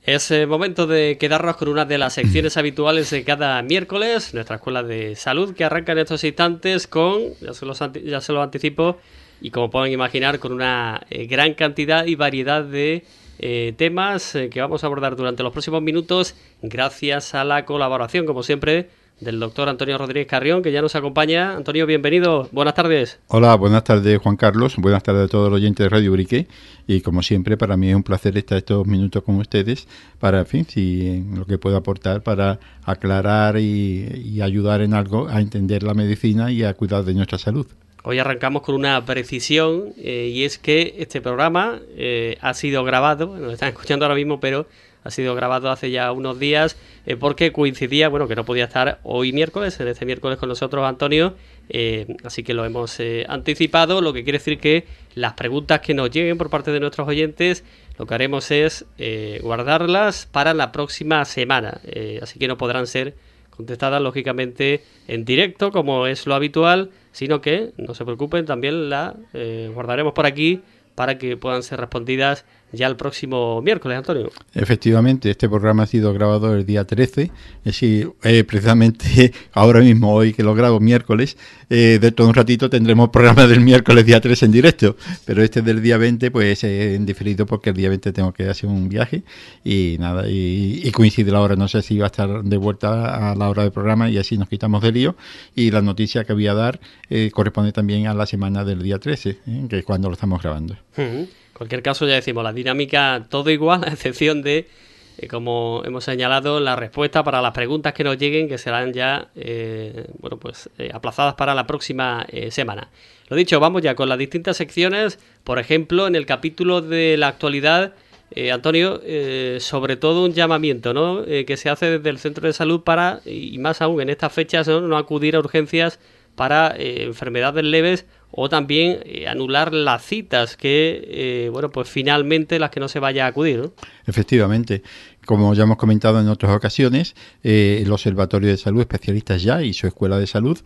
Es momento de quedarnos con una de las secciones habituales de cada miércoles, nuestra escuela de salud, que arranca en estos instantes con, ya se lo anticipo, y como pueden imaginar, con una gran cantidad y variedad de temas que vamos a abordar durante los próximos minutos, gracias a la colaboración, como siempre, del doctor Antonio Rodríguez Carrión, que ya nos acompaña. Antonio, bienvenido. Buenas tardes. Hola, buenas tardes, Juan Carlos. Buenas tardes a todos los oyentes de Radio Ubrique. Y como siempre, para mí es un placer estar estos minutos con ustedes para, en fin, si en lo que puedo aportar para aclarar y ayudar en algo a entender la medicina y a cuidar de nuestra salud. Hoy arrancamos con una precisión y es que este programa ha sido grabado, nos están escuchando ahora mismo, pero ha sido grabado hace ya unos días porque coincidía, que no podía estar hoy miércoles, en este miércoles con nosotros Antonio, así que lo hemos anticipado, lo que quiere decir que las preguntas que nos lleguen por parte de nuestros oyentes, lo que haremos es guardarlas para la próxima semana, así que no podrán ser contestadas lógicamente en directo como es lo habitual, sino que no se preocupen, también la guardaremos por aquí para que puedan ser respondidas ya el próximo miércoles, Antonio. Efectivamente, este programa ha sido grabado el día 13, es decir, precisamente ahora mismo, hoy que lo grabo miércoles, dentro de un ratito tendremos programa del miércoles día 13 en directo, pero este del día 20 pues en diferido porque el día 20 tengo que hacer un viaje y nada, y coincide la hora, no sé si va a estar de vuelta a la hora del programa y así nos quitamos de lío, y la noticia que voy a dar corresponde también a la semana del día 13, que es cuando lo estamos grabando. En cualquier caso, ya decimos, la dinámica todo igual, a excepción de, como hemos señalado, la respuesta para las preguntas que nos lleguen, que serán ya aplazadas para la próxima semana. Lo dicho, vamos ya con las distintas secciones. Por ejemplo, en el capítulo de la actualidad, Antonio, sobre todo un llamamiento, ¿no? Que se hace desde el centro de salud para, y más aún en estas fechas, no acudir a urgencias para enfermedades leves o también anular las citas que, finalmente las que no se vaya a acudir, ¿no? Efectivamente, como ya hemos comentado en otras ocasiones, el Observatorio de Salud, especialistas ya y su Escuela de Salud,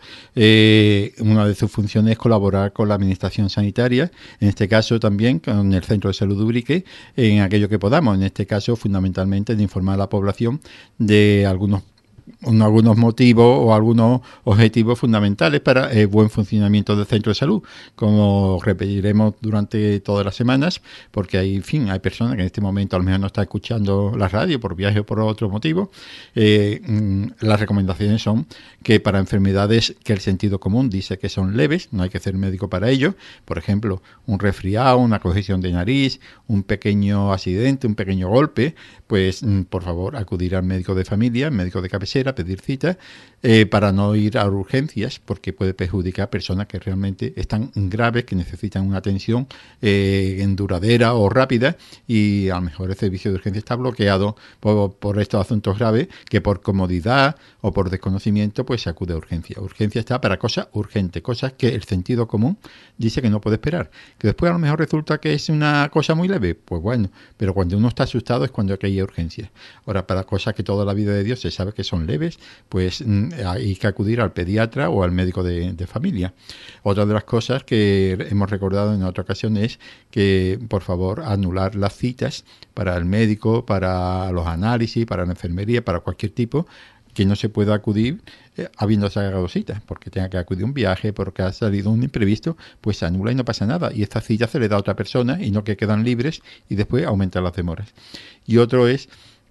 una de sus funciones es colaborar con la Administración Sanitaria, en este caso también con el Centro de Salud Ubrique, en aquello que podamos, en este caso fundamentalmente de informar a la población de algunos motivos o algunos objetivos fundamentales para el buen funcionamiento del centro de salud, como repetiremos durante todas las semanas, porque hay personas que en este momento a lo mejor no están escuchando la radio por viaje o por otro motivo. Las recomendaciones son que para enfermedades que el sentido común dice que son leves, no hay que ser médico para ello, por ejemplo, un resfriado, una congestión de nariz, un pequeño accidente, un pequeño golpe, pues por favor acudir al médico de familia, médico de cabecera, pedir cita, para no ir a urgencias, porque puede perjudicar a personas que realmente están graves, que necesitan una atención duradera o rápida, y a lo mejor el servicio de urgencia está bloqueado por estos asuntos graves, que por comodidad o por desconocimiento pues se acude a urgencia. Urgencia está para cosas urgentes, cosas que el sentido común dice que no puede esperar. Que después a lo mejor resulta que es una cosa muy leve, pues bueno, pero cuando uno está asustado es cuando hay que ir a urgencias. Ahora, para cosas que toda la vida de Dios se sabe que son leves, pues hay que acudir al pediatra o al médico de familia. Otra de las cosas que hemos recordado en otra ocasión es que, por favor, anular las citas para el médico, para los análisis, para la enfermería, para cualquier tipo, que no se pueda acudir habiendo sacado citas, porque tenga que acudir a un viaje, porque ha salido un imprevisto, pues se anula y no pasa nada. Y esta cita se le da a otra persona y no que quedan libres y después aumentan las demoras. Y otro es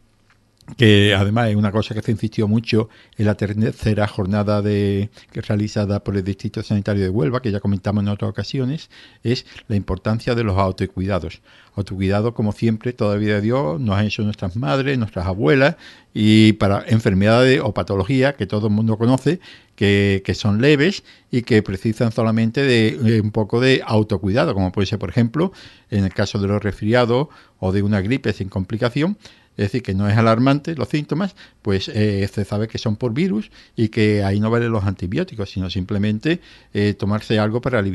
que además es una cosa que se insistió mucho en la tercera jornada que realizada por el Distrito Sanitario de Huelva, que ya comentamos en otras ocasiones, es la importancia de los autocuidados. Autocuidado, como siempre, toda la vida de Dios nos han hecho nuestras madres, nuestras abuelas, y para enfermedades o patologías que todo el mundo conoce, que son leves y que precisan solamente de un poco de autocuidado, como puede ser, por ejemplo, en el caso de los resfriados o de una gripe sin complicación. Es decir, que no es alarmante los síntomas, pues se sabe que son por virus y que ahí no valen los antibióticos, sino simplemente tomarse algo para aliviar.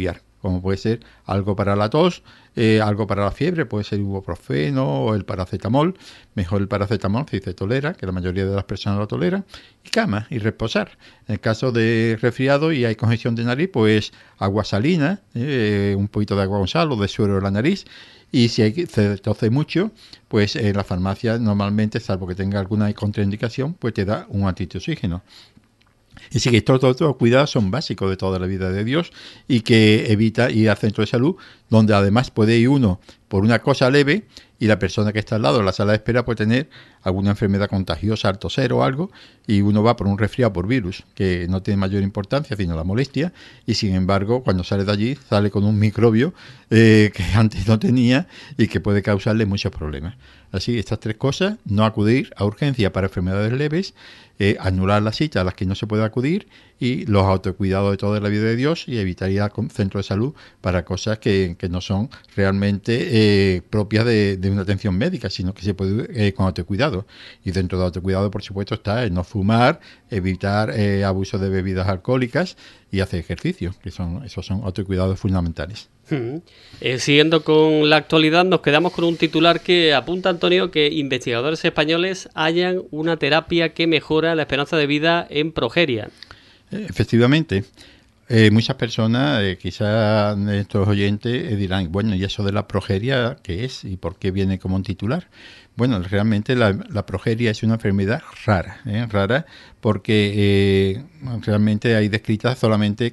como puede ser algo para la tos, algo para la fiebre, puede ser ibuprofeno o el paracetamol. Mejor el paracetamol si se tolera, que la mayoría de las personas lo toleran, y cama y reposar. En el caso de resfriado y hay congestión de nariz, pues agua salina, un poquito de agua con sal o de suero en la nariz. Y si se tose mucho, pues en la farmacia normalmente, salvo que tenga alguna contraindicación, pues te da un antioxígeno. Y sí que todos los cuidados son básicos de toda la vida de Dios y que evita ir al centro de salud, donde además puede ir uno por una cosa leve y la persona que está al lado en la sala de espera puede tener alguna enfermedad contagiosa, al toser o algo, y uno va por un resfriado por virus, que no tiene mayor importancia, sino la molestia, y sin embargo, cuando sale de allí, sale con un microbio que antes no tenía y que puede causarle muchos problemas. Así, estas tres cosas: no acudir a urgencia para enfermedades leves, anular las citas a las que no se puede acudir, y los autocuidados de toda la vida de Dios, y evitar ir al centro de salud para cosas que no son realmente propias de una atención médica, sino que se puede con autocuidado. Y dentro de autocuidado, por supuesto, está el no fumar, evitar abuso de bebidas alcohólicas y hacer ejercicio, que esos son autocuidados fundamentales. Siguiendo con la actualidad, nos quedamos con un titular que apunta, Antonio, que investigadores españoles hallan una terapia que mejora la esperanza de vida en progeria. Efectivamente. Muchas personas, quizás nuestros oyentes, dirán, bueno, ¿y eso de la progeria qué es? ¿Y por qué viene como un titular? Bueno, realmente la progeria es una enfermedad rara, porque realmente hay descritas solamente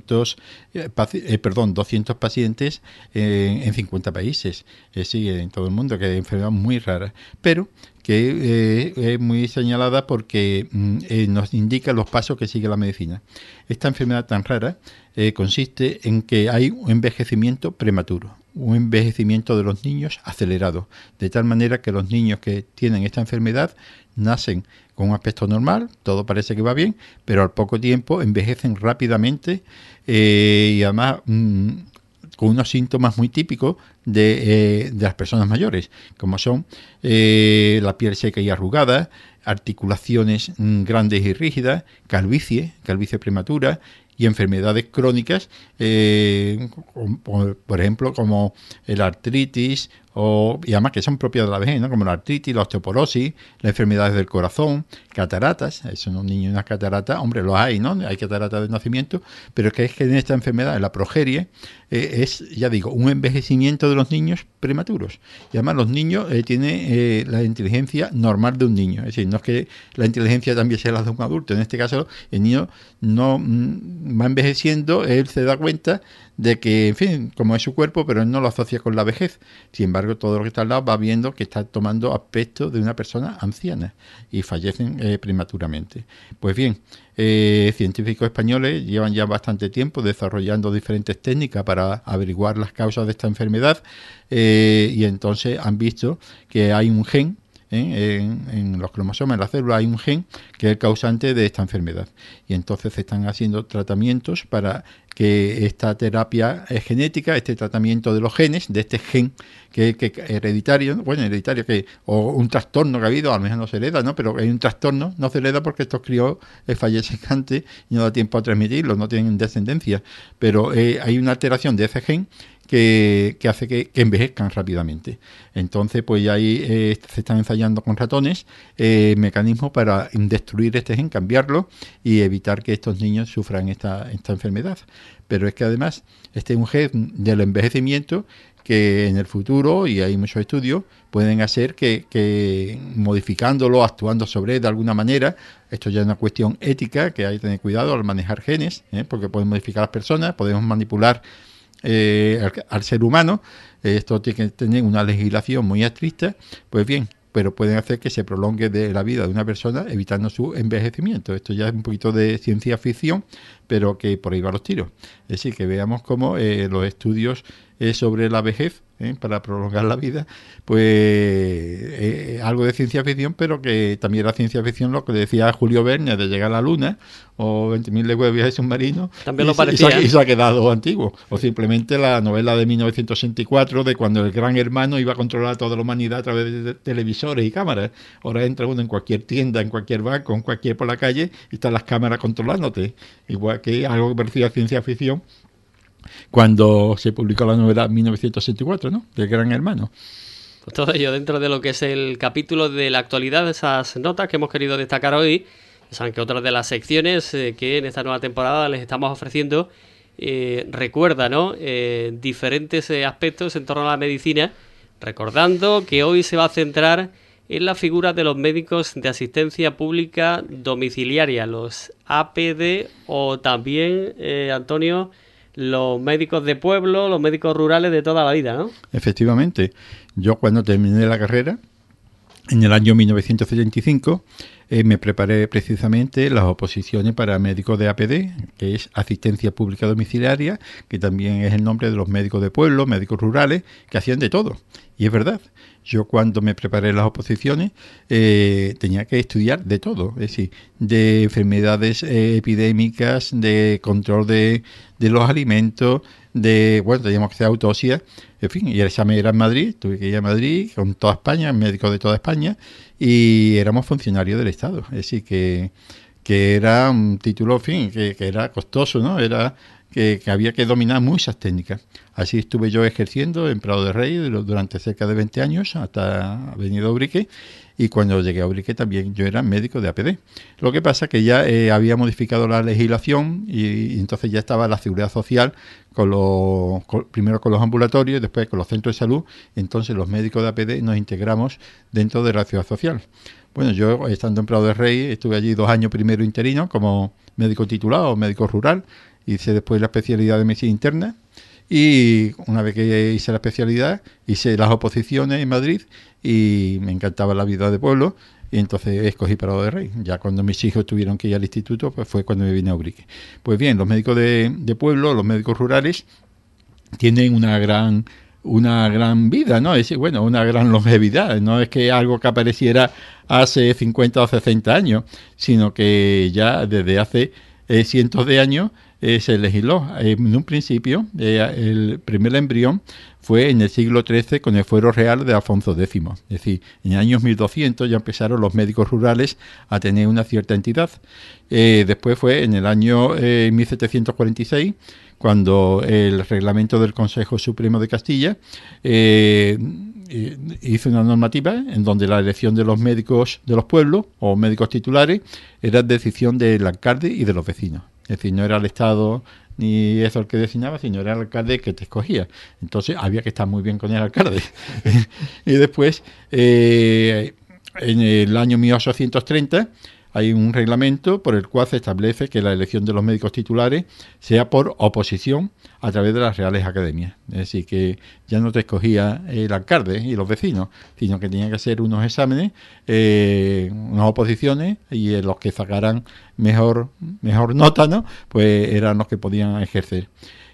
200 pacientes en 50 países, sí, en todo el mundo, que es enfermedad muy rara, pero que es muy señalada porque nos indica los pasos que sigue la medicina. Esta enfermedad tan rara consiste en que hay un envejecimiento prematuro, un envejecimiento de los niños acelerado, de tal manera que los niños que tienen esta enfermedad nacen con un aspecto normal, todo parece que va bien, pero al poco tiempo envejecen rápidamente y además con unos síntomas muy típicos de las personas mayores, como son la piel seca y arrugada, articulaciones grandes y rígidas, calvicie prematura y enfermedades crónicas, por ejemplo, como la artritis, y además que son propias de la vejez, ¿no? Como la artritis, la osteoporosis, las enfermedades del corazón, cataratas. Eso, un niño y una catarata, hombre, los hay, ¿no? Hay cataratas de nacimiento, pero es que en esta enfermedad, en la progeria, es, ya digo, un envejecimiento de los niños prematuros. Y además los niños tienen la inteligencia normal de un niño. Es decir, no es que la inteligencia también sea la de un adulto. En este caso, el niño no va envejeciendo, él se da cuenta de que, en fin, como es su cuerpo, pero él no lo asocia con la vejez. Sin embargo, todo lo que está al lado va viendo que está tomando aspecto de una persona anciana y fallecen prematuramente. Pues bien, científicos españoles llevan ya bastante tiempo desarrollando diferentes técnicas para averiguar las causas de esta enfermedad y entonces han visto que hay un gen en los cromosomas, en la célula hay un gen que es el causante de esta enfermedad, y entonces se están haciendo tratamientos para que esta terapia genética, este tratamiento de los genes, de este gen que hereditario, o un trastorno que ha habido, a lo mejor no se hereda, ¿no? Pero hay un trastorno, no se hereda porque estos críos fallecen antes y no da tiempo a transmitirlo, no tienen descendencia, pero hay una alteración de ese gen que hace que envejezcan rápidamente. Entonces, pues ahí se están ensayando con ratones mecanismos para destruir este gen, cambiarlo y evitar que estos niños sufran esta enfermedad. Pero es que además este es un gen del envejecimiento que en el futuro, y hay muchos estudios, pueden hacer que modificándolo, actuando sobre él de alguna manera, esto ya es una cuestión ética, que hay que tener cuidado al manejar genes, porque pueden modificar a las personas, podemos manipular al ser humano. Esto tiene que tener una legislación muy estricta, pues bien, pero pueden hacer que se prolongue de la vida de una persona evitando su envejecimiento. Esto ya es un poquito de ciencia ficción, pero que por ahí van los tiros. Es decir, que veamos cómo los estudios sobre la vejez, para prolongar la vida, pues algo de ciencia ficción, pero que también era ciencia ficción lo que decía Julio Verne de llegar a la Luna, o 20.000 leguas de viaje submarino, también lo parecía. Y se ha quedado antiguo. O simplemente la novela de 1964, de cuando el gran hermano iba a controlar a toda la humanidad a través de televisores y cámaras. Ahora entra uno en cualquier tienda, en cualquier banco, en cualquier por la calle, y están las cámaras controlándote. Igual que algo que parecía ciencia ficción, cuando se publicó la novela 1964, ¿no? Del Gran Hermano. Pues todo ello dentro de lo que es el capítulo de la actualidad, de esas notas que hemos querido destacar hoy. Saben que otra de las secciones que en esta nueva temporada les estamos ofreciendo recuerda, ¿no? Diferentes aspectos en torno a la medicina, recordando que hoy se va a centrar en la figura de los médicos de asistencia pública domiciliaria, los APD, o también, Antonio, los médicos de pueblo, los médicos rurales de toda la vida, ¿no? Efectivamente. Yo cuando terminé la carrera, en el año 1975, me preparé precisamente las oposiciones para médicos de APD, que es Asistencia Pública Domiciliaria, que también es el nombre de los médicos de pueblo, médicos rurales, que hacían de todo. Y es verdad, yo cuando me preparé las oposiciones tenía que estudiar de todo, es decir, de enfermedades epidémicas, de control de los alimentos, teníamos que hacer autopsia, en fin, y el examen era en Madrid, tuve que ir a Madrid con toda España, médicos de toda España, y éramos funcionarios del Estado, es decir, que era un título, en fin, que era costoso, ¿no? Era que había que dominar muchas técnicas. Así estuve yo ejerciendo en Prado de Rey durante cerca de 20 años, hasta Avenida Ubrique, y cuando llegué a Ubrique también yo era médico de APD. Lo que pasa es que ya había modificado la legislación y entonces ya estaba la Seguridad Social primero con los ambulatorios y después con los centros de salud. Entonces los médicos de APD nos integramos dentro de la Seguridad Social. Bueno, yo estando en Prado de Rey estuve allí 2 años primero interino como médico titulado, médico rural. Hice después la especialidad de medicina interna y una vez que hice la especialidad hice las oposiciones en Madrid y me encantaba la vida de pueblo y entonces escogí Prado de Rey. Ya cuando mis hijos tuvieron que ir al instituto, pues fue cuando me vine a Ubrique. Pues bien, los médicos de pueblo, los médicos rurales, tienen una gran vida, ¿no? Es decir, bueno, una gran longevidad. No es que algo que apareciera hace 50 o 60 años, sino que ya desde hace cientos de años se legisló. En un principio, el primer embrión fue en el siglo XIII con el fuero real de Alfonso X. Es decir, en el año 1200 ya empezaron los médicos rurales a tener una cierta entidad. Después fue en el año 1746 cuando el reglamento del Consejo Supremo de Castilla hizo una normativa en donde la elección de los médicos de los pueblos o médicos titulares era decisión del alcalde y de los vecinos. Es decir, no era el Estado ni eso el que designaba, sino era el alcalde que te escogía. Entonces había que estar muy bien con el alcalde. Y después, en el año 1830, hay un reglamento por el cual se establece que la elección de los médicos titulares sea por oposición a través de las Reales Academias. Es decir, que ya no te escogía el alcalde y los vecinos, sino que tenían que hacer unos exámenes, unas oposiciones, y los que sacaran mejor nota, ¿no? Pues eran los que podían ejercer.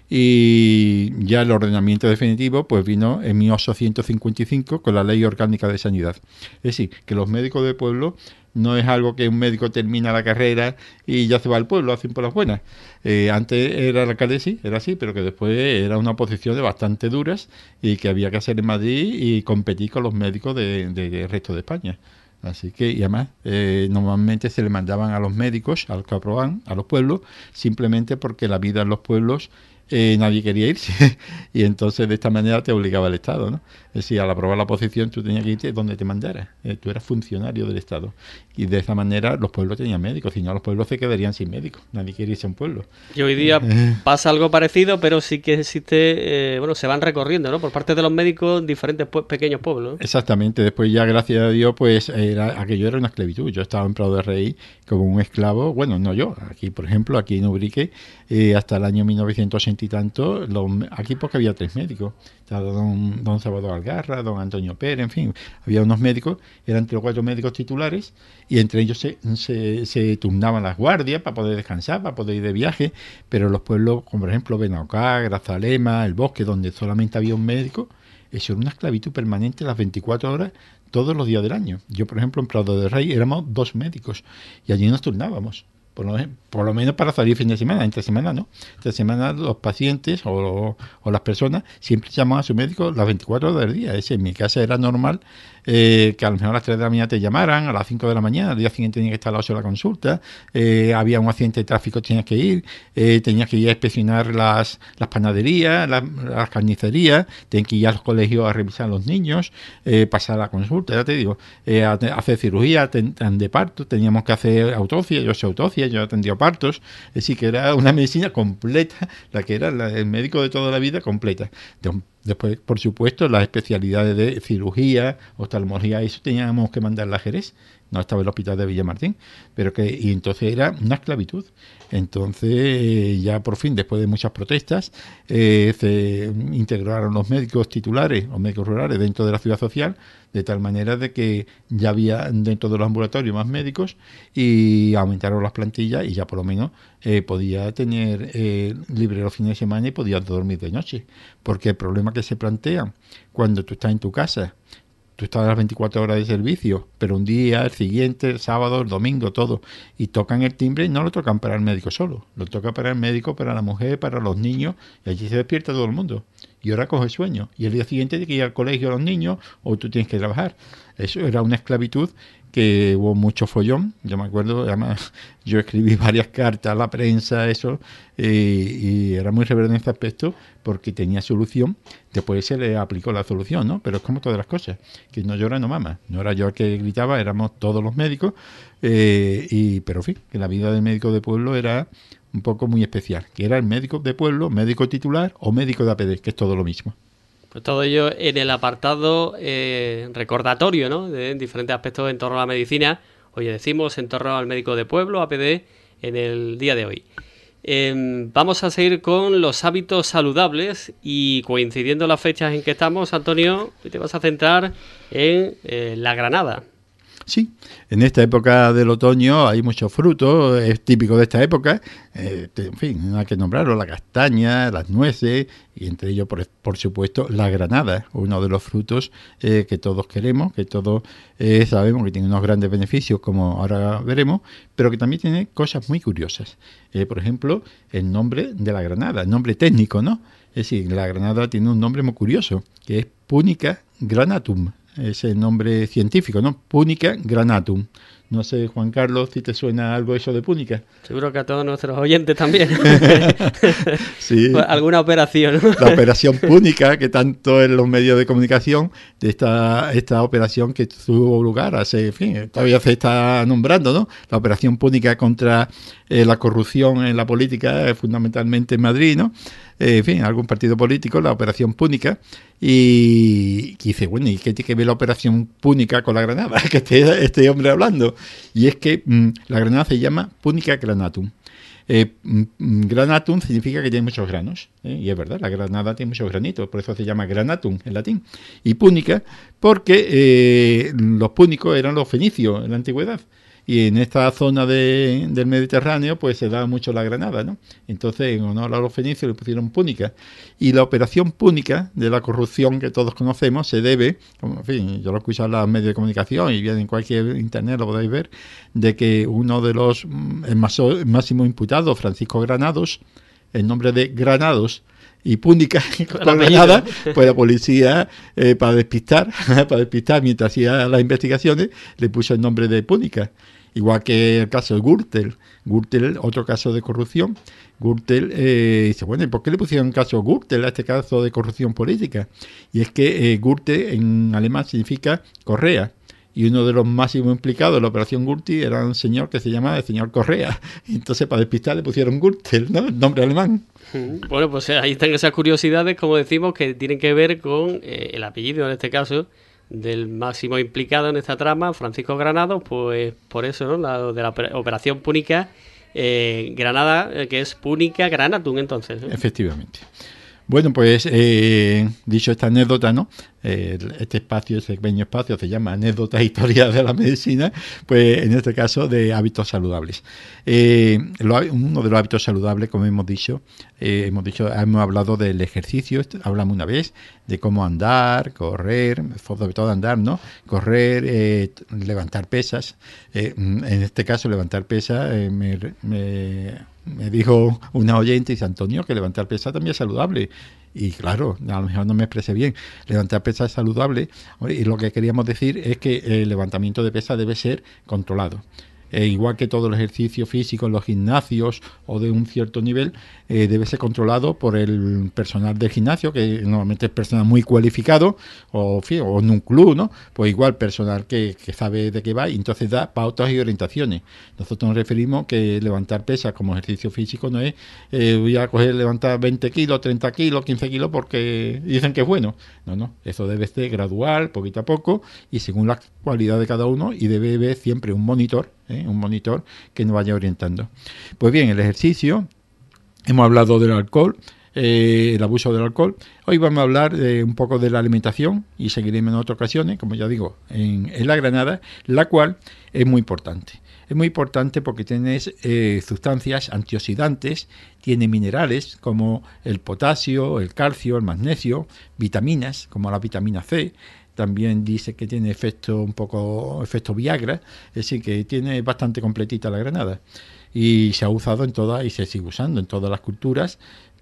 Y ya el ordenamiento definitivo pues vino en 1855 con la Ley Orgánica de Sanidad. Es decir, que los médicos de pueblo no es algo que un médico termina la carrera y ya se va al pueblo, hacen por las buenas. Antes era el alcalde, sí, era así, pero que después era una posición de bastante duras y que había que hacer en Madrid y competir con los médicos del resto de España. Así que, y además, normalmente se le mandaban a los médicos, a los que aprobaban, a los pueblos, simplemente porque la vida en los pueblos nadie quería irse y entonces de esta manera te obligaba el Estado, ¿no? Es decir, al aprobar la oposición tú tenías que irte donde te mandara, tú eras funcionario del Estado y de esta manera los pueblos tenían médicos, si no los pueblos se quedarían sin médicos, nadie quiere irse a un pueblo. Y hoy día pasa algo parecido, pero sí que existe, se van recorriendo, ¿no? Por parte de los médicos diferentes pequeños pueblos, ¿no? Exactamente, después ya gracias a Dios pues aquello era una esclavitud. Yo estaba en Prado de Rey como un esclavo, bueno, no yo, aquí por ejemplo, aquí en Ubrique, hasta el año 1980 y tanto, aquí porque había 3 médicos, estaba don Salvador Algarra, don Antonio Pérez, en fin, había unos médicos, eran 3 o 4 médicos titulares y entre ellos se turnaban las guardias para poder descansar, para poder ir de viaje, pero los pueblos, como por ejemplo Benaocá, Grazalema, El Bosque, donde solamente había un médico, eso era una esclavitud permanente las 24 horas, todos los días del año. Yo, por ejemplo, en Prado de Rey éramos 2 médicos y allí nos turnábamos, por lo menos para salir fin de semana. Entre semana no. Entre semana los pacientes o las personas siempre llaman a su médico las 24 horas del día. En mi casa era normal que a lo mejor a las 3 de la mañana te llamaran, a las 5 de la mañana, al día siguiente tenía que estar a las 8 de la consulta, había un accidente de tráfico, tenías que ir a inspeccionar las panaderías, las carnicerías, tenías que ir a los colegios a revisar a los niños, pasar la consulta, ya te digo, hacer cirugía de parto, teníamos que hacer autopsia, yo sé autopsia, yo he atendido partos, es decir, que era una medicina completa, la que era el médico de toda la vida completa. Después, por supuesto, las especialidades de cirugía, oftalmología, eso teníamos que mandarla a Jerez, no estaba el hospital de Villamartín, y entonces era una esclavitud. Entonces, ya por fin, después de muchas protestas, se integraron los médicos titulares, los médicos rurales dentro de la ciudad social, de tal manera de que ya había dentro de los ambulatorios más médicos y aumentaron las plantillas y ya por lo menos podía tener libre los fines de semana y podías dormir de noche. Porque el problema que se plantea cuando tú estás en tu casa, tú estás a las 24 horas de servicio, pero un día, el siguiente, el sábado, el domingo, todo, y tocan el timbre y no lo tocan para el médico solo, lo toca para el médico, para la mujer, para los niños, y allí se despierta todo el mundo. Y ahora coge sueño, y el día siguiente tienes que ir al colegio a los niños, o tú tienes que trabajar. Eso era una esclavitud que hubo mucho follón. Yo me acuerdo, además, yo escribí varias cartas a la prensa, eso, y era muy rebelde en este aspecto porque tenía solución. Después se le aplicó la solución, ¿no? Pero es como todas las cosas, que no llora no mama. No era yo el que gritaba, éramos todos los médicos, pero en fin, que la vida del médico de pueblo era un poco muy especial, que era el médico de pueblo, médico titular o médico de APD, que es todo lo mismo. Pues todo ello en el apartado recordatorio, ¿no? De diferentes aspectos en torno a la medicina. Hoy decimos en torno al médico de pueblo, APD, en el día de hoy. Vamos a seguir con los hábitos saludables y coincidiendo las fechas en que estamos, Antonio, te vas a centrar en la granada. Sí, en esta época del otoño hay muchos frutos, es típico de esta época, en fin, no hay que nombrarlo, la castaña, las nueces y entre ellos, por supuesto, la granada, uno de los frutos que todos queremos, que todos sabemos que tiene unos grandes beneficios, como ahora veremos, pero que también tiene cosas muy curiosas. Por ejemplo, el nombre de la granada, el nombre técnico, ¿no? Es decir, la granada tiene un nombre muy curioso, que es Punica granatum. Es el nombre científico, ¿no? Punica granatum. No sé, Juan Carlos, si te suena algo eso de Púnica. Seguro que a todos nuestros oyentes también. Sí. Pues alguna operación. La operación Púnica, que tanto en los medios de comunicación, de esta operación que tuvo lugar hace, en fin, todavía se está nombrando, ¿no? La operación Púnica contra la corrupción en la política, fundamentalmente en Madrid, ¿no? En fin, algún partido político, la operación Púnica, y dice, bueno, ¿y qué tiene que ver la operación Púnica con la granada? Que este hombre hablando. Y es que la granada se llama Punica granatum. Granatum significa que tiene muchos granos, y es verdad, la granada tiene muchos granitos, por eso se llama granatum en latín. Y Púnica, porque los púnicos eran los fenicios en la antigüedad. Y en esta zona del Mediterráneo pues se da mucho la granada, ¿no? Entonces, en honor a los fenicios le pusieron Púnica. Y la operación Púnica de la corrupción que todos conocemos se debe, en fin, yo lo escucho en los medios de comunicación y bien en cualquier internet lo podéis ver, de que uno de los máximos imputados, Francisco Granados, el nombre de Granados y Púnica con Granada, pues la policía para despistar mientras hacía las investigaciones le puso el nombre de Púnica. Igual que el caso de Gürtel, otro caso de corrupción. Gürtel dice, bueno, ¿y por qué le pusieron caso Gürtel a este caso de corrupción política? Y es que Gürtel en alemán significa correa. Y uno de los máximos implicados en la operación Gürtel era un señor que se llamaba el señor Correa. Entonces, para despistar, le pusieron Gürtel, ¿no? El nombre alemán. Bueno, pues ahí están esas curiosidades, como decimos, que tienen que ver con el apellido, en este caso, del máximo implicado en esta trama, Francisco Granados, pues por eso, ¿no? La de la operación Púnica Granada, que es Punica granatum, entonces, ¿no? Efectivamente. Bueno, pues dicho esta anécdota, ¿no? Este espacio, ese pequeño espacio, se llama Anécdotas e Historias de la Medicina, pues en este caso de hábitos saludables. Uno de los hábitos saludables, como hemos hablado del ejercicio, hablamos una vez de cómo andar, correr, sobre todo andar, ¿no? Correr, levantar pesas. En este caso, levantar pesas, me dijo una oyente, dice Antonio, que levantar pesas también es saludable. Y claro, a lo mejor no me expresé bien. Levantar pesas es saludable. Y lo que queríamos decir es que el levantamiento de pesas debe ser controlado. Igual que todo el ejercicio físico en los gimnasios o de un cierto nivel, debe ser controlado por el personal del gimnasio, que normalmente es personal muy cualificado, o en un club, ¿no? Pues igual personal que sabe de qué va y entonces da pautas y orientaciones. Nosotros nos referimos que levantar pesas como ejercicio físico no es voy a levantar 20 kilos, 30 kilos, 15 kilos porque dicen que es bueno. No, eso debe ser gradual, poquito a poco y según la cualidad de cada uno, y debe haber siempre un monitor que nos vaya orientando. Pues bien, el ejercicio, hemos hablado del alcohol, el abuso del alcohol. Hoy vamos a hablar un poco de la alimentación y seguiremos en otras ocasiones, como ya digo, en la Granada, la cual es muy importante. Es muy importante porque tiene sustancias antioxidantes, tiene minerales como el potasio, el calcio, el magnesio, vitaminas como la vitamina C. También dice que tiene efecto Viagra, es decir, que tiene bastante completita la granada. Y se ha usado en todas, y se sigue usando en todas las culturas,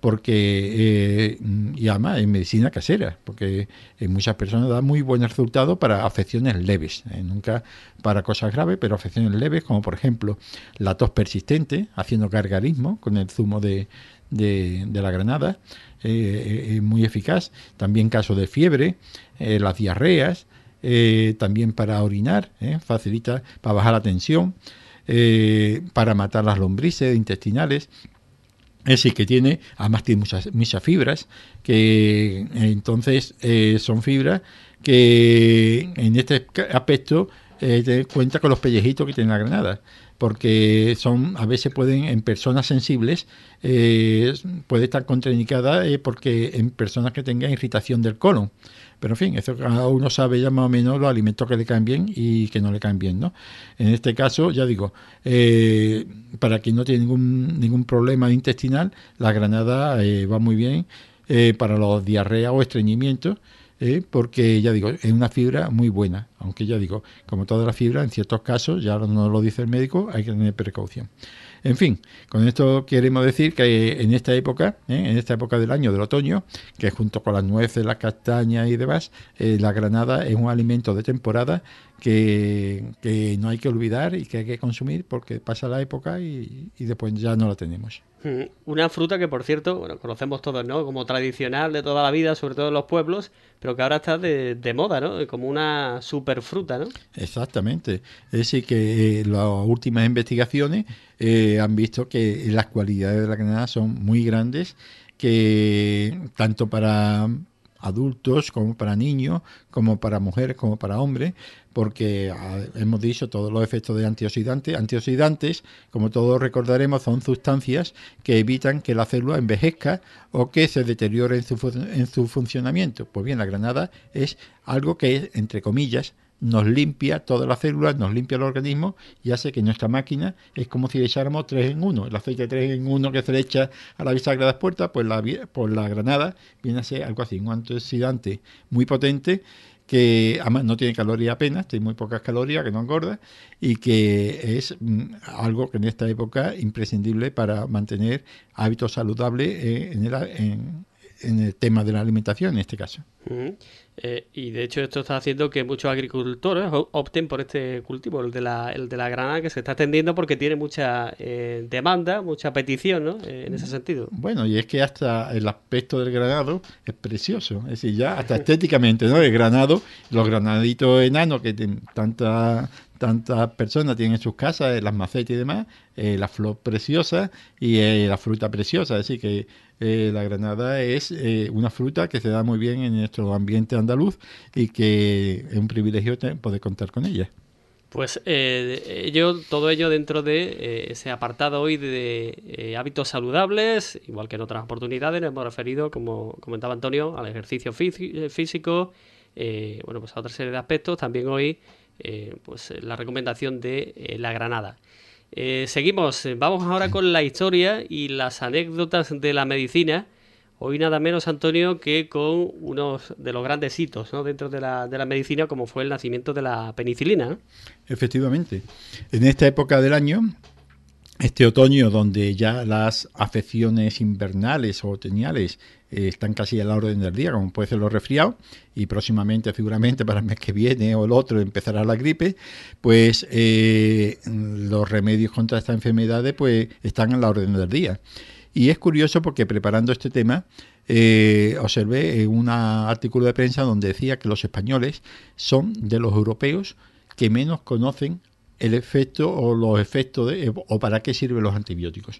porque y además en medicina casera, porque en muchas personas da muy buenos resultados para afecciones leves, nunca para cosas graves, pero afecciones leves, como por ejemplo la tos persistente, haciendo gargarismo con el zumo de la granada, es muy eficaz. También casos de fiebre, las diarreas, también para orinar, facilita para bajar la tensión, para matar las lombrices intestinales. Es decir, que además tiene muchas fibras, que entonces son fibras que en este aspecto cuenta con los pellejitos que tiene la granada, porque a veces en personas sensibles, puede estar contraindicada porque en personas que tengan irritación del colon. Pero en fin, eso cada uno sabe ya más o menos los alimentos que le caen bien y que no le caen bien, ¿no? En este caso, ya digo, para quien no tiene ningún problema intestinal, la granada va muy bien para los diarreas o estreñimientos, porque ya digo, es una fibra muy buena, aunque ya digo, como toda la fibra, en ciertos casos, ya no lo dice el médico, hay que tener precaución. En fin, con esto queremos decir que en esta época del año, del otoño, que junto con las nueces, las castañas y demás, la granada es un alimento de temporada que no hay que olvidar y que hay que consumir porque pasa la época y después ya no la tenemos. Una fruta que, por cierto, bueno, conocemos todos, ¿no? Como tradicional de toda la vida, sobre todo en los pueblos, pero que ahora está de moda, ¿no? Como una superfruta, ¿no? Exactamente. Es decir, que las últimas investigaciones han visto que las cualidades de la granada son muy grandes, que tanto para adultos como para niños, como para mujeres, como para hombres, porque hemos dicho todos los efectos de antioxidantes. Antioxidantes, como todos recordaremos, son sustancias que evitan que la célula envejezca o que se deteriore en su funcionamiento. Pues bien, la granada es algo que, entre comillas, nos limpia todas las células, nos limpia el organismo y hace que nuestra máquina es como si le echáramos 3 en 1. El aceite 3 en 1 que se le echa a la bisagra de las puertas, pues la granada viene a ser algo así, un antioxidante muy potente que además no tiene calorías apenas, tiene muy pocas calorías, que no engorda y que es algo que en esta época es imprescindible para mantener hábitos saludables en el tema de la alimentación en este caso. Y de hecho esto está haciendo que muchos agricultores opten por este cultivo, el de la granada, que se está extendiendo porque tiene mucha demanda, mucha petición, ¿no? En ese sentido. Bueno, y es que hasta el aspecto del granado es precioso, es decir, ya hasta estéticamente, ¿no? El granado, los granaditos enanos que tantas personas tienen en sus casas, las macetas y demás, la flor preciosa y la fruta preciosa, es decir que la granada es una fruta que se da muy bien en nuestro ambiente andaluz y que es un privilegio poder contar con ella. Pues todo ello dentro de ese apartado hoy de hábitos saludables, igual que en otras oportunidades, nos hemos referido, como comentaba Antonio, al ejercicio físico, bueno, pues a otra serie de aspectos. También hoy, pues la recomendación de la granada. Seguimos, vamos ahora con la historia y las anécdotas de la medicina. Hoy nada menos, Antonio, que con uno de los grandes hitos, ¿no?, dentro de la medicina, como fue el nacimiento de la penicilina, ¿no? Efectivamente. En esta época del año, este otoño, donde ya las afecciones invernales o otoñales están casi a la orden del día, como puede ser los resfriados, y próximamente, seguramente, para el mes que viene o el otro, empezará la gripe, pues los remedios contra estas enfermedades pues están a la orden del día. Y es curioso porque preparando este tema observé un artículo de prensa donde decía que los españoles son de los europeos que menos conocen el efecto o los efectos o para qué sirven los antibióticos.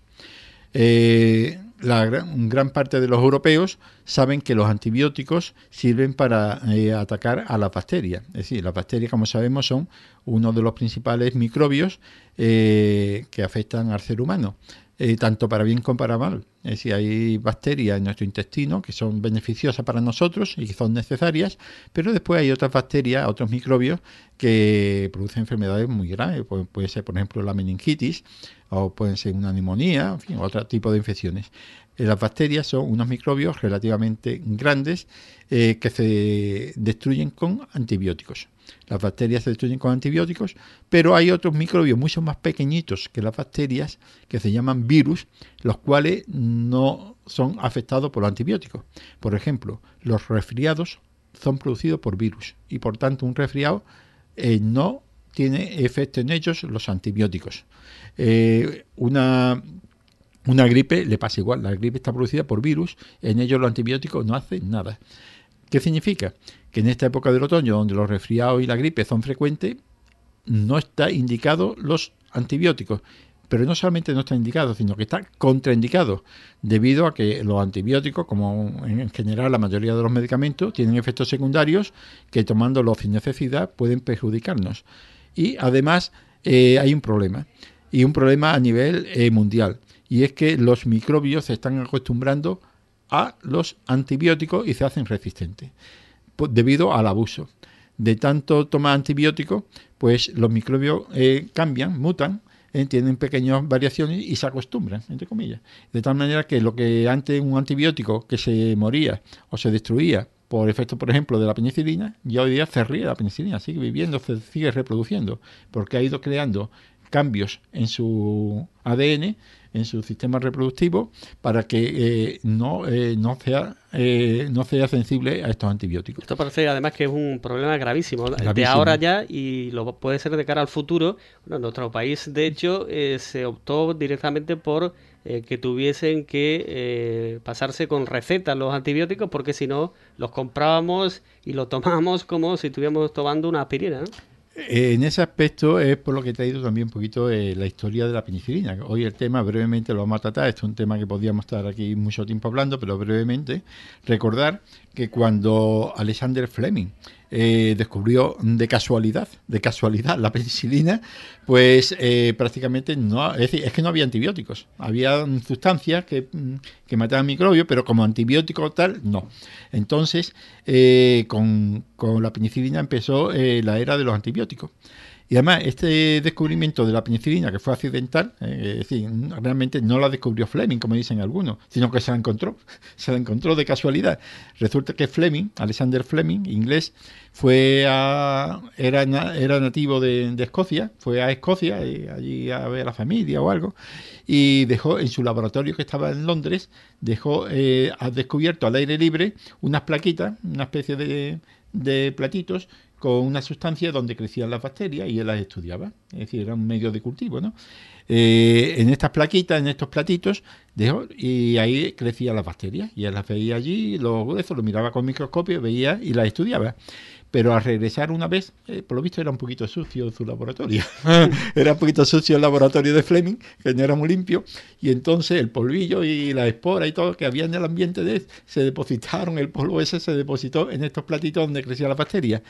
Gran parte de los europeos saben que los antibióticos sirven para atacar a las bacterias. Es decir, las bacterias, como sabemos, son uno de los principales microbios que afectan al ser humano. Tanto para bien como para mal. Es decir, hay bacterias en nuestro intestino que son beneficiosas para nosotros y que son necesarias, pero después hay otras bacterias, otros microbios que producen enfermedades muy graves. Puede ser, por ejemplo, la meningitis, o pueden ser una neumonía, en fin, otro tipo de infecciones. Las bacterias son unos microbios relativamente grandes que se destruyen con antibióticos. Las bacterias se destruyen con antibióticos, pero hay otros microbios mucho más pequeñitos que las bacterias, que se llaman virus, los cuales no son afectados por los antibióticos. Por ejemplo, los resfriados son producidos por virus y por tanto un resfriado no tiene efecto en ellos los antibióticos. Una gripe le pasa igual, la gripe está producida por virus, en ellos los antibióticos no hacen nada. ¿Qué significa? Que en esta época del otoño, donde los resfriados y la gripe son frecuentes, no está indicado los antibióticos. Pero no solamente no está indicado, sino que está contraindicado, debido a que los antibióticos, como en general la mayoría de los medicamentos, tienen efectos secundarios que, tomándolos sin necesidad, pueden perjudicarnos. Y además hay un problema, y un problema a nivel mundial, y es que los microbios se están acostumbrando a los antibióticos y se hacen resistentes debido al abuso. De tanto tomar antibióticos, pues los microbios cambian, mutan, tienen pequeñas variaciones y se acostumbran, entre comillas. De tal manera que lo que antes un antibiótico que se moría o se destruía por efecto, por ejemplo, de la penicilina, ya hoy día se ríe de la penicilina, sigue viviendo, se sigue reproduciendo, porque ha ido creando cambios en su ADN, en su sistema reproductivo, para que no sea sensible a estos antibióticos. Esto parece además que es un problema gravísimo de ahora ya, y lo puede ser de cara al futuro. Bueno, en nuestro país, de hecho, se optó directamente por que tuviesen que pasarse con recetas los antibióticos, porque si no los comprábamos y los tomábamos como si estuviéramos tomando una aspirina, ¿no? En ese aspecto es por lo que he traído también un poquito la historia de la penicilina. Hoy el tema brevemente lo vamos a tratar. Esto es un tema que podríamos estar aquí mucho tiempo hablando, pero brevemente recordar que cuando Alexander Fleming descubrió de casualidad la penicilina, pues prácticamente no, es decir, es que no había antibióticos. Había sustancias que mataban microbios, pero como antibiótico tal, no. Entonces, con la penicilina empezó la era de los antibióticos. Y además, este descubrimiento de la penicilina, que fue accidental, es decir, realmente no la descubrió Fleming, como dicen algunos, sino que se la encontró de casualidad. Resulta que Fleming, Alexander Fleming, inglés, era nativo de Escocia, fue a Escocia, allí a ver a la familia o algo, y dejó en su laboratorio, que estaba en Londres, ha descubierto al aire libre unas plaquitas, una especie de platitos con una sustancia donde crecían las bacterias, y él las estudiaba. Es decir, era un medio de cultivo, ¿no? En estas plaquitas, en estos platitos, y ahí crecían las bacterias, y él las veía allí, lo miraba con microscopio, veía y las estudiaba. Pero al regresar una vez, por lo visto era un poquito sucio su laboratorio. Era un poquito sucio el laboratorio de Fleming, que no era muy limpio, y entonces el polvillo y la espora y todo que había en el ambiente el polvo ese se depositó en estos platitos donde crecían las bacterias.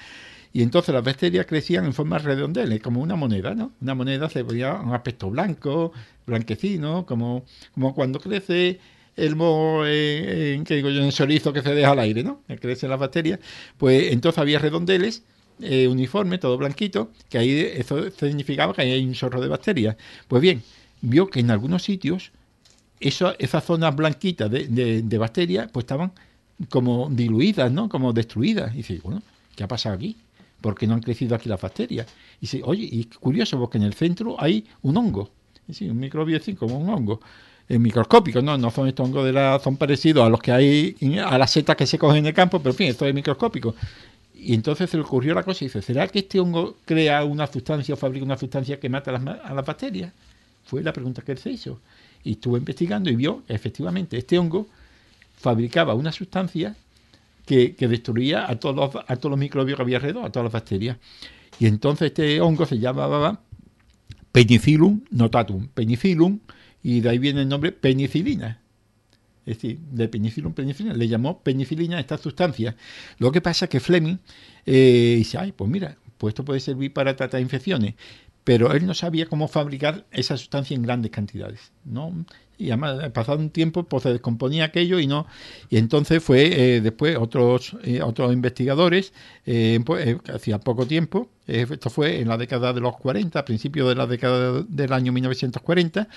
Y entonces las bacterias crecían en forma redondeles, como una moneda, ¿no? Una moneda se veía un aspecto blanco, blanquecino, como cuando crece el moho, que digo yo, en el chorizo que se deja al aire, ¿no? Que crecen las bacterias. Pues entonces había redondeles, uniforme, todo blanquito, que ahí eso significaba que ahí hay un chorro de bacterias. Pues bien, vio que en algunos sitios esas zonas blanquitas de bacterias pues estaban como diluidas, ¿no? Como destruidas. Y dice, bueno, ¿qué ha pasado aquí? ¿Por qué no han crecido aquí las bacterias? Y dice, oye, y curioso, porque en el centro hay un hongo. Sí, un microbio así, como un hongo. Microscópicos, ¿no? Son estos hongos son parecidos a los que hay, a las setas que se cogen en el campo, pero en fin, esto es microscópico. Y entonces se le ocurrió la cosa y dice, ¿será que este hongo crea una sustancia o fabrica una sustancia que mata a las bacterias? Fue la pregunta que él se hizo. Y estuvo investigando y vio que efectivamente este hongo fabricaba una sustancia que destruía a todos los microbios que había alrededor, a todas las bacterias. Y entonces este hongo se llamaba Penicillium notatum. Penicillium, y de ahí viene el nombre penicilina. Es decir, de penicillium penicilina, le llamó penicilina a esta sustancia. Lo que pasa es que Fleming dice, ay, pues mira, pues esto puede servir para tratar infecciones. Pero él no sabía cómo fabricar esa sustancia en grandes cantidades, ¿no? Y además, pasado un tiempo, pues se descomponía aquello y no. Y entonces fue después otros investigadores, hacía poco tiempo, esto fue en la década de los 40, a principios de la década del año 1940,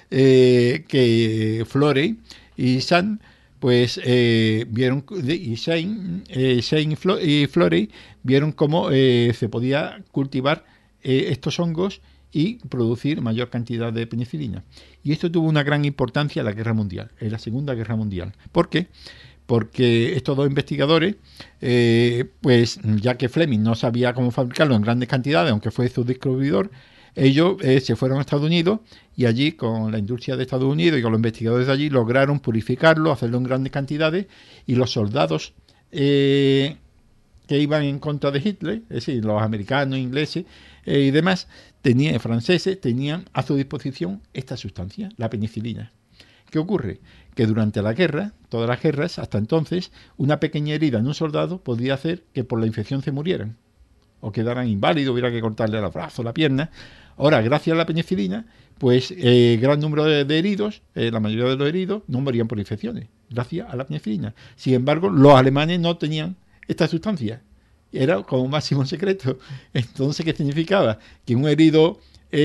que Florey y Shane pues vieron, y Shane y Florey vieron cómo se podía cultivar estos hongos y producir mayor cantidad de penicilina. Y esto tuvo una gran importancia en la Guerra Mundial, en la Segunda Guerra Mundial. ¿Por qué? Porque estos dos investigadores, pues ya que Fleming no sabía cómo fabricarlo en grandes cantidades, aunque fue su descubridor, ellos se fueron a Estados Unidos y allí, con la industria de Estados Unidos y con los investigadores de allí, lograron purificarlo, hacerlo en grandes cantidades, y los soldados que iban en contra de Hitler, es decir, los americanos, ingleses y demás, franceses, tenían a su disposición esta sustancia, la penicilina. ¿Qué ocurre? Que durante la guerra, todas las guerras, hasta entonces, una pequeña herida en un soldado podía hacer que por la infección se murieran o quedaran inválidos, hubiera que cortarle el brazo, la pierna. Ahora, gracias a la penicilina, pues gran número de heridos, la mayoría de los heridos, no morían por infecciones, gracias a la penicilina. Sin embargo, los alemanes no tenían esta sustancia. Era como máximo secreto. Entonces, ¿qué significaba? Que un herido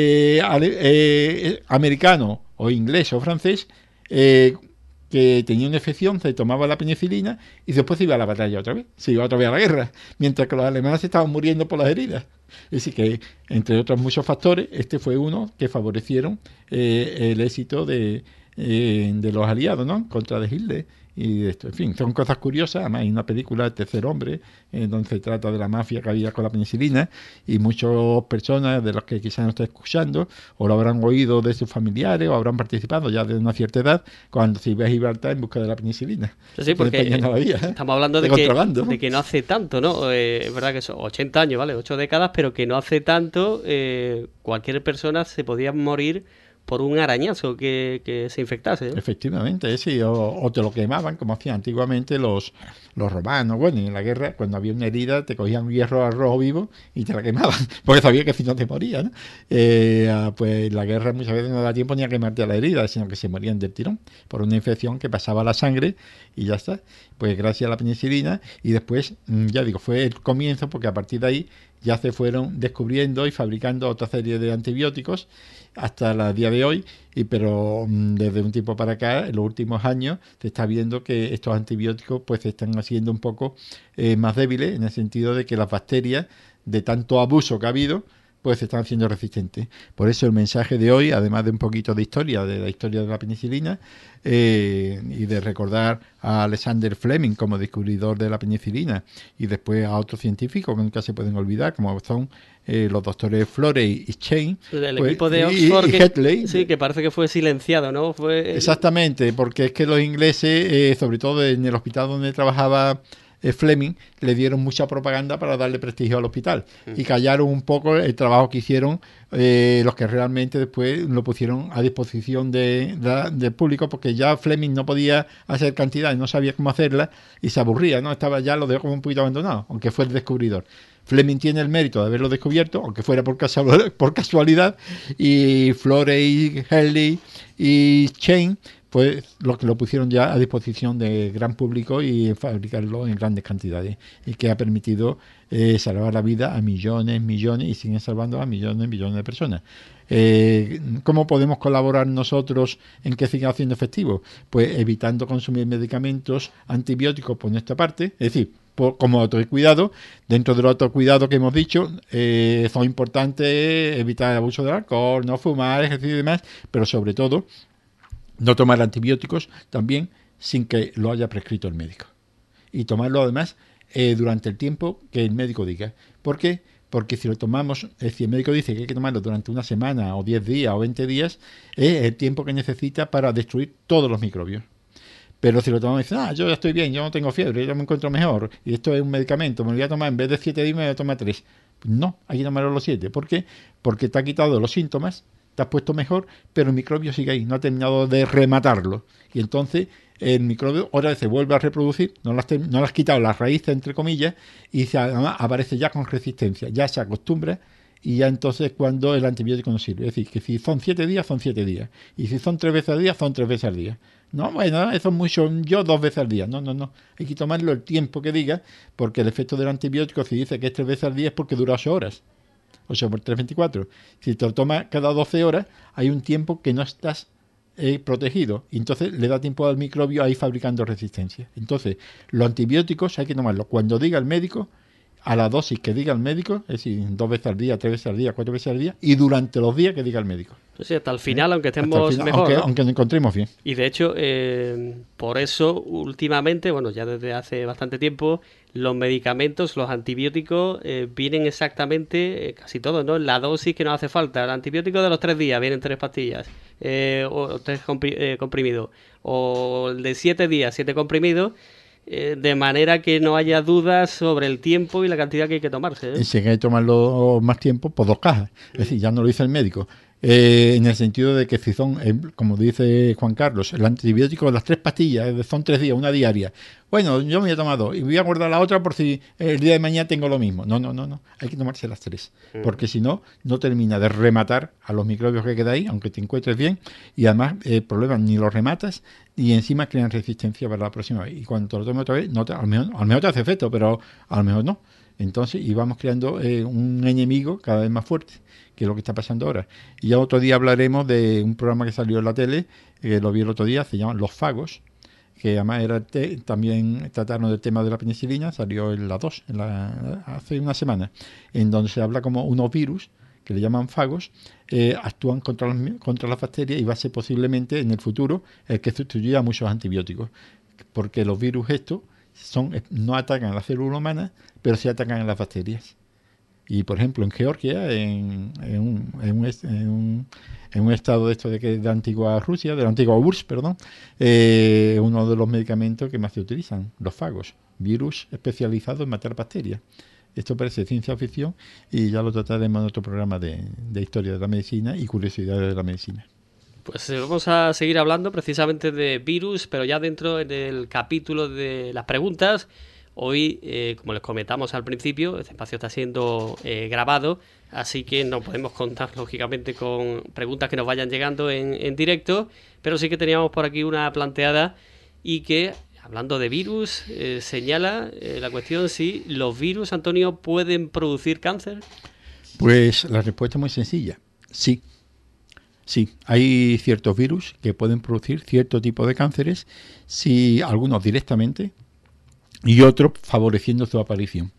americano o inglés o francés que tenía una infección se tomaba la penicilina y después se iba a la batalla otra vez, se iba otra vez a la guerra, mientras que los alemanes estaban muriendo por las heridas. Es decir, que entre otros muchos factores, este fue uno que favorecieron el éxito de los aliados, ¿no?, contra de Hitler. Y esto, en fin, son cosas curiosas. Además hay una película, El tercer hombre, donde se trata de la mafia que había con la penicilina, y muchas personas de los que quizás no estén escuchando o lo habrán oído de sus familiares o habrán participado ya de una cierta edad cuando se iba a Gibraltar en busca de la penicilina. Sí, porque estamos hablando de que no hace tanto, ¿no? Es verdad que son 80 años, ¿vale? 8 décadas, pero que no hace tanto cualquier persona se podía morir por un arañazo que se infectase, ¿no? Efectivamente, sí, o te lo quemaban, como hacían antiguamente los romanos. Bueno, y en la guerra, cuando había una herida, te cogían un hierro al rojo vivo y te la quemaban, porque sabía que si no te morías, ¿no? Pues la guerra muchas veces no da tiempo ni a quemarte a la herida, sino que se morían del tirón por una infección que pasaba a la sangre y ya está. Pues gracias a la penicilina, y después, ya digo, fue el comienzo, porque a partir de ahí ya se fueron descubriendo y fabricando otra serie de antibióticos hasta el día de hoy, pero desde un tiempo para acá, en los últimos años, se está viendo que estos antibióticos pues se están haciendo un poco más débiles, en el sentido de que las bacterias, de tanto abuso que ha habido, pues se están haciendo resistentes. Por eso el mensaje de hoy, además de un poquito de historia, de la historia de la penicilina, y de recordar a Alexander Fleming como descubridor de la penicilina, y después a otros científicos que nunca se pueden olvidar, como son los doctores Florey y Shane, el pues, equipo de Oxford, y Hedley. Sí, que parece que fue silenciado, ¿no? Exactamente, porque es que los ingleses, sobre todo en el hospital donde trabajaba Fleming, le dieron mucha propaganda para darle prestigio al hospital y callaron un poco el trabajo que hicieron los que realmente después lo pusieron a disposición del público, porque ya Fleming no podía hacer cantidades, no sabía cómo hacerlas y se aburría, ¿no? Estaba ya, lo dejó como un poquito abandonado, aunque fue el descubridor. Fleming tiene el mérito de haberlo descubierto, aunque fuera por casualidad, y Florey, Hurley y Chain, pues los que lo pusieron ya a disposición del gran público y fabricarlo en grandes cantidades, y que ha permitido salvar la vida a millones y siguen salvando a millones de personas. ¿Cómo podemos colaborar nosotros en que siga siendo efectivo? Pues evitando consumir medicamentos antibióticos por nuestra parte, es decir, como autocuidado. Dentro del autocuidado que hemos dicho, son importantes evitar el abuso del alcohol, no fumar, ejercicio y demás, pero sobre todo no tomar antibióticos también sin que lo haya prescrito el médico. Y tomarlo además durante el tiempo que el médico diga. ¿Por qué? Porque si lo tomamos, si el médico dice que hay que tomarlo durante una semana o 10 días o 20 días, es el tiempo que necesita para destruir todos los microbios. Pero si lo tomamos y dicen, yo ya estoy bien, yo no tengo fiebre, yo me encuentro mejor, y esto es un medicamento, me lo voy a tomar en vez de 7 días, me voy a tomar 3. No, hay que tomarlo los 7. ¿Por qué? Porque te ha quitado los síntomas, te has puesto mejor, pero el microbio sigue ahí, no ha terminado de rematarlo. Y entonces el microbio otra vez se vuelve a reproducir, no le has quitado las raíces, entre comillas, y además aparece ya con resistencia, ya se acostumbra, y ya entonces cuando el antibiótico no sirve. Es decir, que si son 7 días, son 7 días. Y si son 3 veces al día, son 3 veces al día. No, bueno, eso es mucho, yo 2 veces al día. No. Hay que tomarlo el tiempo que diga, porque el efecto del antibiótico, si dice que es 3 veces al día, es porque dura 8 horas. 8 por 3, 24. Si te lo tomas cada 12 horas, hay un tiempo que no estás protegido. Y entonces le da tiempo al microbio a ir fabricando resistencia. Entonces, los antibióticos hay que tomarlos cuando diga el médico, a la dosis que diga el médico, es decir, 2 veces al día, 3 veces al día, 4 veces al día, y durante los días que diga el médico. Sí, hasta el final, aunque estemos final, mejor, ¿no? aunque nos encontremos bien. Y de hecho, por eso últimamente, bueno, ya desde hace bastante tiempo, los medicamentos, los antibióticos, vienen exactamente, casi todos, ¿no? La dosis que nos hace falta. El antibiótico de los 3 días, vienen 3 pastillas, o 3 comprimidos. O el de 7 días, 7 comprimidos. De manera que no haya dudas sobre el tiempo y la cantidad que hay que tomarse. Y si hay que tomarlo más tiempo, pues 2 cajas. Es decir, ya no lo dice el médico. En el sentido de que si son, como dice Juan Carlos, el antibiótico, las 3 pastillas, son 3 días, una diaria. Bueno, yo me voy a tomar 2 y voy a guardar la otra por si el día de mañana tengo lo mismo. No. Hay que tomarse las 3. Porque si no, no termina de rematar a los microbios que queda ahí, aunque te encuentres bien. Y además, el problema ni los rematas y encima crean resistencia para la próxima vez. Y cuando te lo tomes otra vez, a lo mejor te hace efecto, pero a lo mejor no. Entonces, y vamos creando un enemigo cada vez más fuerte, que es lo que está pasando ahora. Y ya otro día hablaremos de un programa que salió en la tele, lo vi el otro día, se llama Los Fagos, que además era también trataron del tema de la penicilina, salió en la 2, hace una semana, en donde se habla como unos virus, que le llaman fagos, actúan contra las bacterias y va a ser posiblemente en el futuro el que sustituya a muchos antibióticos, porque los virus estos no atacan a la célula humana, pero sí atacan a las bacterias. Y por ejemplo en Georgia, en un estado de esto de la antigua Rusia, de la antigua URSS, perdón, uno de los medicamentos que más se utilizan, los fagos, virus especializados en matar bacterias. Esto parece ciencia ficción y ya lo trataremos en otro programa de historia de la medicina y curiosidades de la medicina. Pues vamos a seguir hablando precisamente de virus, pero ya dentro del capítulo de las preguntas. Hoy, como les comentamos al principio, este espacio está siendo grabado, así que no podemos contar, lógicamente, con preguntas que nos vayan llegando en directo, pero sí que teníamos por aquí una planteada y que, hablando de virus, señala la cuestión si los virus, Antonio, pueden producir cáncer. Pues la respuesta es muy sencilla, sí. Sí, hay ciertos virus que pueden producir cierto tipo de cánceres, si algunos directamente y otros favoreciendo su aparición.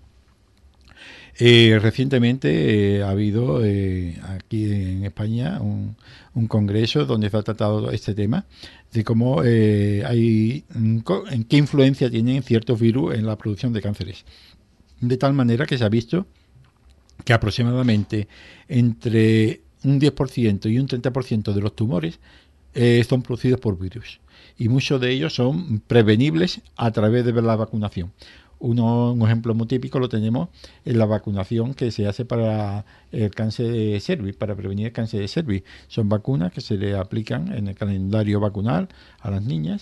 Recientemente ha habido aquí en España un congreso donde se ha tratado este tema de cómo en qué influencia tienen ciertos virus en la producción de cánceres. De tal manera que se ha visto que aproximadamente entre un 10% y un 30% de los tumores son producidos por virus. Y muchos de ellos son prevenibles a través de la vacunación. un ejemplo muy típico lo tenemos en la vacunación que se hace para el cáncer de cervix, para prevenir el cáncer de cervix. Son vacunas que se le aplican en el calendario vacunal a las niñas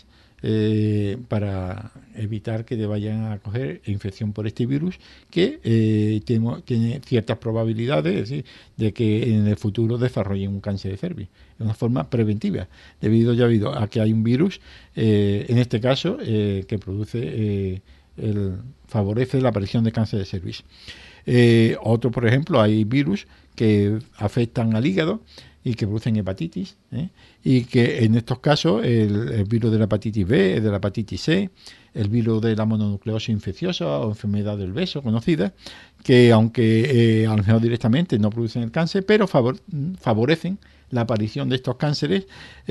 para evitar que te vayan a coger infección por este virus que tiene ciertas probabilidades, es decir, de que en el futuro desarrollen un cáncer de cervix. De una forma preventiva, debido a que hay un virus, en este caso, que produce... favorece la aparición de cáncer de cervix. Otro, por ejemplo, hay virus que afectan al hígado y que producen hepatitis, y que en estos casos el virus de la hepatitis B, de la hepatitis C, el virus de la mononucleosis infecciosa o enfermedad del beso conocida, que aunque a lo mejor directamente no producen el cáncer, pero favorecen la aparición de estos cánceres,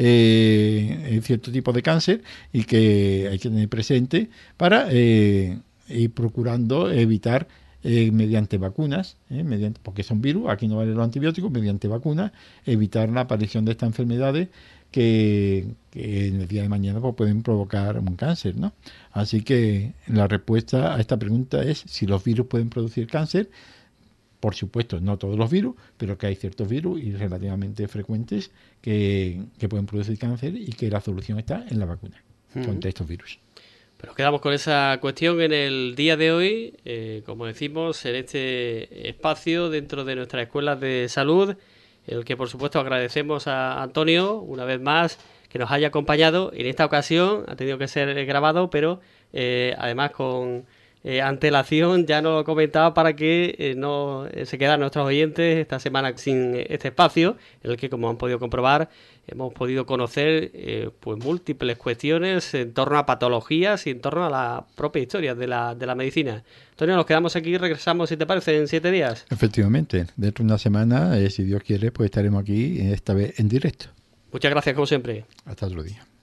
en cierto tipo de cáncer, y que hay que tener presente para ir procurando evitar mediante vacunas, porque son virus, aquí no valen los antibióticos, mediante vacunas, evitar la aparición de estas enfermedades que en el día de mañana pues, pueden provocar un cáncer, ¿no? Así que la respuesta a esta pregunta es si los virus pueden producir cáncer. Por supuesto, no todos los virus, pero que hay ciertos virus y relativamente frecuentes que pueden producir cáncer y que la solución está en la vacuna contra estos virus. Pero quedamos con esa cuestión en el día de hoy, como decimos, en este espacio dentro de nuestras escuelas de salud, en el que por supuesto agradecemos a Antonio una vez más que nos haya acompañado. En esta ocasión ha tenido que ser grabado, pero además con antelación ya nos lo comentaba para que no se quedaran nuestros oyentes esta semana sin este espacio, en el que, como han podido comprobar, hemos podido conocer pues múltiples cuestiones en torno a patologías y en torno a la propia historia de la medicina. Antonio, nos quedamos aquí y regresamos, si te parece, en 7 días. Efectivamente, dentro de una semana, si Dios quiere, pues estaremos aquí, esta vez en directo. Muchas gracias, como siempre. Hasta otro día.